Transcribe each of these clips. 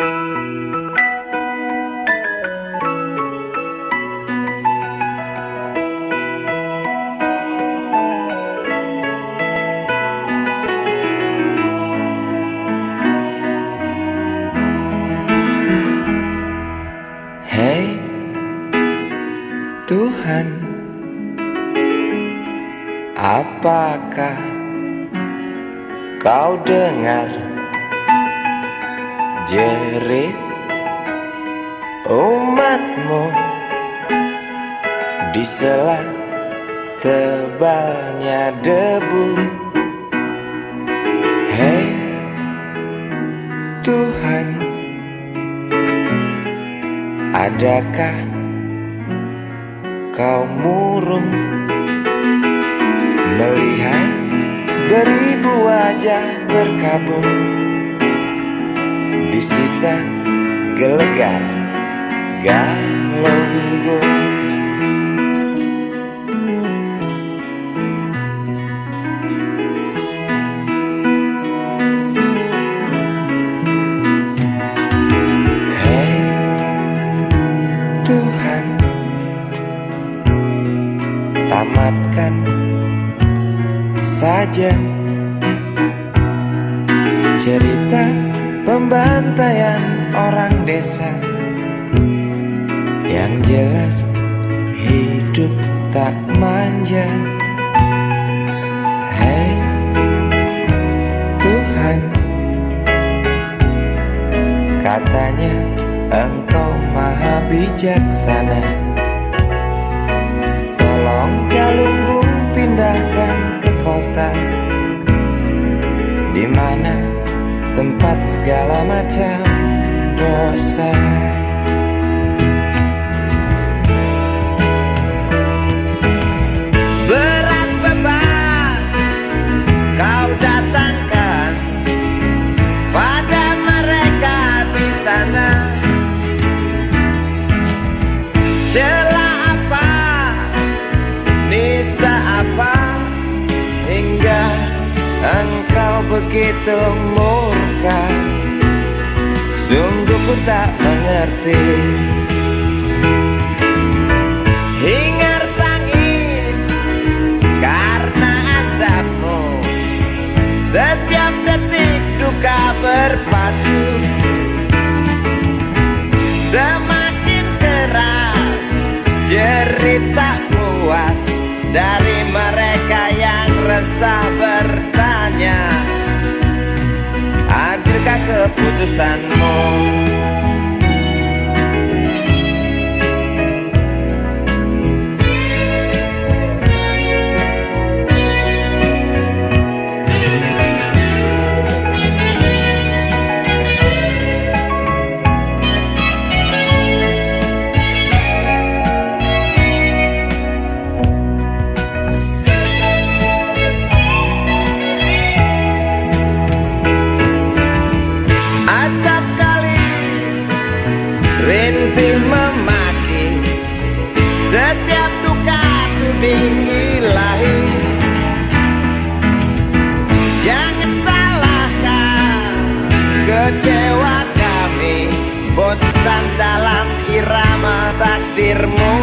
Hei Tuhan, apakah kau dengar jerit umatmu di sela tebalnya debu? Hei Tuhan, adakah kau murung melihat beribu wajah berkabung di sisa gelegar Galunggung? Tuhan, tamatkan saja cerita pembantaian orang desa. Yang jelas hidup tak manja. Hei Tuhan, katanya Engkau maha bijaksana. Tolong Galunggung pindahkan ke kota, di mana tempat segala macam dosa. Berat beban kau datangkan pada mereka di sana. Celah apa, nista apa, hingga engkau begitu murka. Sungguh ku tak mengerti. Hingar tangis karena azabmu, setiap detik duka berpacu. Semakin keras jerit tak puas dari mereka yang resah bertanya, adilkah keputusanmu? Acap kali rintih memaki, setiap duka tuding ilahi. Jangan salahkan kecewa kami, bosan dalam irama takdirmu.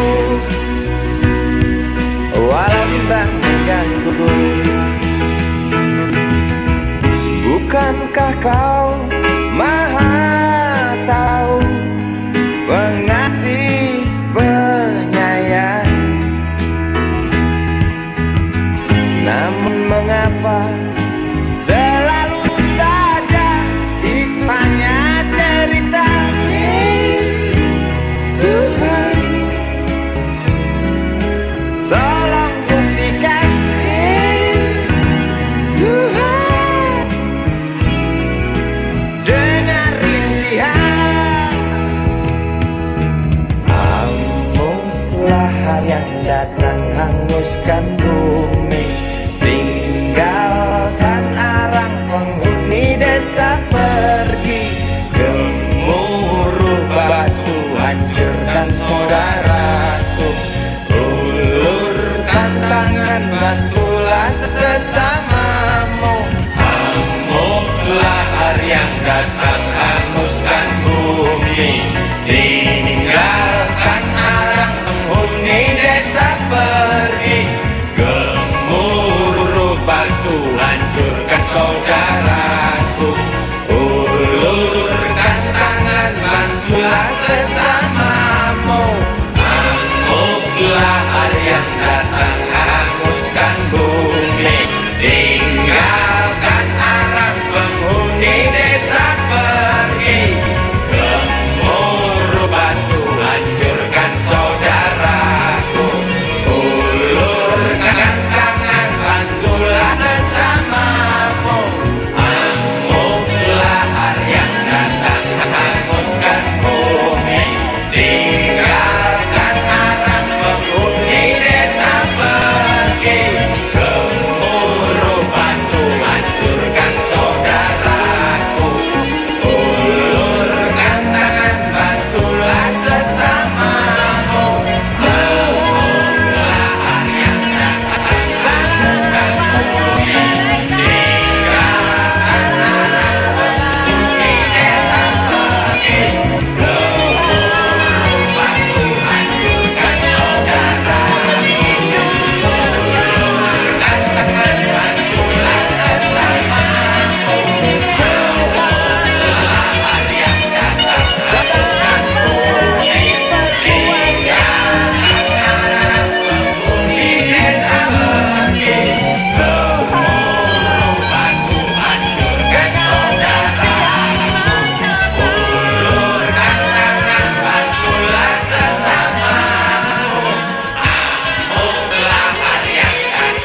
Walau bimbang mengganggu, bukankah kau Maha tahu, pengasih, penyayang? Namun mengapa selalu saja itu hanya cerita? Tuhan, tolong buktikan. Tuhan, bersama.